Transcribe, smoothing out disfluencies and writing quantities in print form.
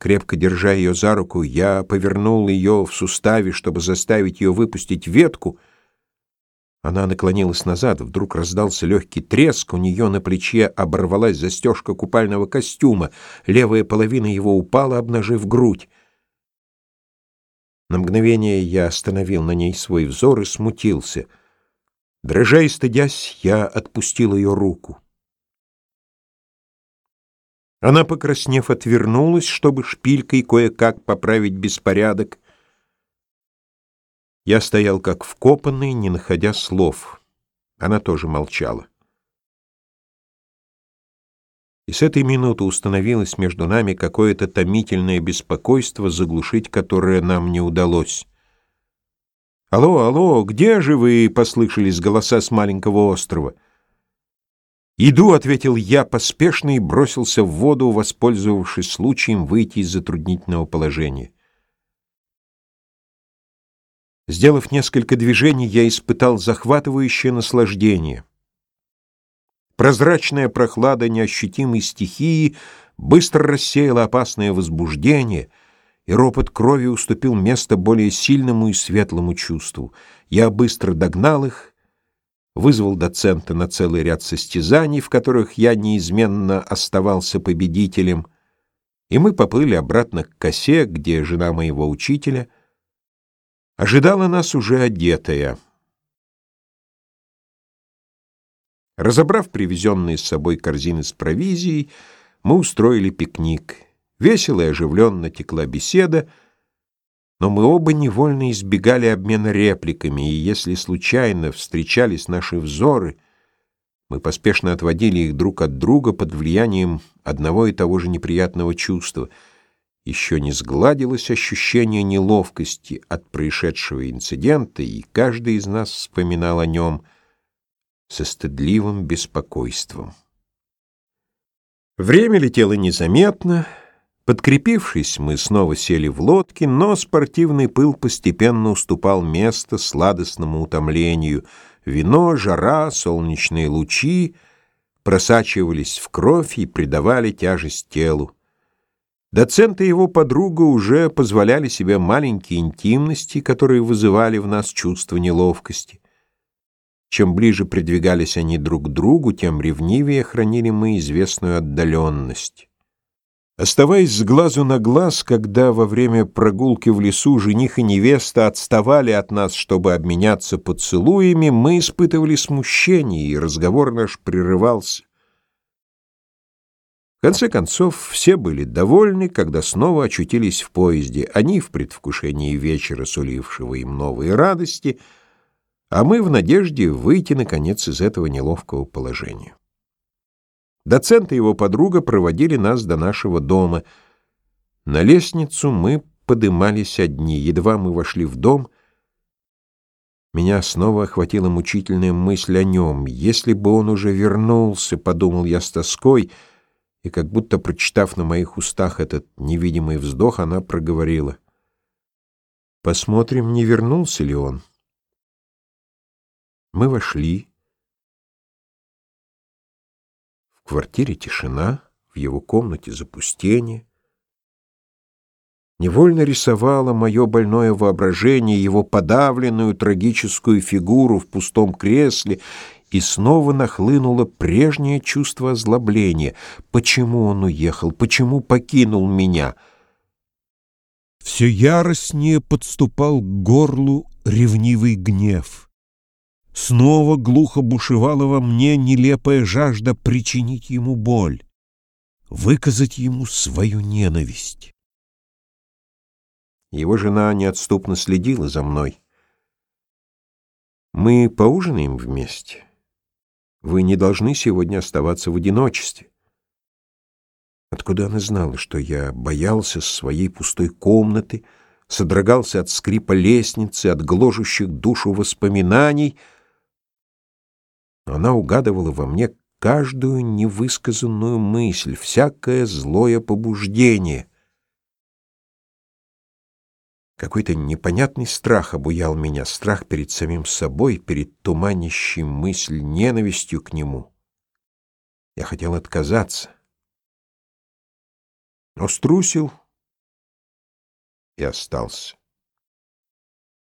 Крепко держа ее за руку, я повернул ее в суставе, чтобы заставить ее выпустить ветку. Она наклонилась назад, вдруг раздался легкий треск, у нее на плече оборвалась застежка купального костюма, левая половина его упала, обнажив грудь. На мгновение я остановил на ней свой взор и смутился. Дрожа и стыдясь, я отпустил ее руку. Она, покраснев, отвернулась, чтобы шпилькой кое-как поправить беспорядок. Я стоял как вкопанный, не находя слов. Она тоже молчала. И с этой минуты установилось между нами какое-то томительное беспокойство, заглушить которое нам не удалось. «Алло, алло, где же вы?» — послышались голоса с маленького острова. «Иду», — ответил я поспешно и бросился в воду, воспользовавшись случаем выйти из затруднительного положения. Сделав несколько движений, я испытал захватывающее наслаждение. Прозрачная прохлада неощутимой стихии быстро рассеяла опасное возбуждение, и ропот крови уступил место более сильному и светлому чувству. Я быстро догнал их, вызвал доцента на целый ряд состязаний, в которых я неизменно оставался победителем, и мы поплыли обратно к косе, где жена моего учителя ожидала нас уже одетая. Разобрав привезенные с собой корзины с провизией, мы устроили пикник. Весело и оживленно текла беседа, но мы оба невольно избегали обмена репликами, и если случайно встречались наши взоры, мы поспешно отводили их друг от друга под влиянием одного и того же неприятного чувства. Еще не сгладилось ощущение неловкости от происшедшего инцидента, и каждый из нас вспоминал о нем со стыдливым беспокойством. Время летело незаметно. Подкрепившись, мы снова сели в лодки, но спортивный пыл постепенно уступал место сладостному утомлению. Вино, жара, солнечные лучи просачивались в кровь и придавали тяжесть телу. Доцент и его подруга уже позволяли себе маленькие интимности, которые вызывали в нас чувство неловкости. Чем ближе придвигались они друг к другу, тем ревнивее хранили мы известную отдаленность. Оставаясь с глазу на глаз, когда во время прогулки в лесу жених и невеста отставали от нас, чтобы обменяться поцелуями, мы испытывали смущение, и разговор наш прерывался. В конце концов, все были довольны, когда снова очутились в поезде, они в предвкушении вечера, сулившего им новые радости, а мы в надежде выйти, наконец, из этого неловкого положения. Доцент и его подруга проводили нас до нашего дома. На лестницу мы подымались одни. Едва мы вошли в дом, меня снова охватила мучительная мысль о нем. Если бы он уже вернулся, подумал я с тоской, и как будто прочитав на моих устах этот невидимый вздох, она проговорила: «Посмотрим, не вернулся ли он». Мы вошли. В квартире тишина, в его комнате запустение. Невольно рисовало мое больное воображение его подавленную трагическую фигуру в пустом кресле, и снова нахлынуло прежнее чувство озлобления. Почему он уехал? Почему покинул меня? Все яростнее подступал к горлу ревнивый гнев. Снова глухо бушевала во мне нелепая жажда причинить ему боль, выказать ему свою ненависть. Его жена неотступно следила за мной. «Мы поужинаем вместе. Вы не должны сегодня оставаться в одиночестве». Откуда она знала, что я боялся своей пустой комнаты, содрогался от скрипа лестницы, от гложущих душу воспоминаний? Она угадывала во мне каждую невысказанную мысль, всякое злое побуждение. Какой-то непонятный страх обуял меня, страх перед самим собой, перед туманящей мысль ненавистью к нему. Я хотел отказаться, но струсил и остался.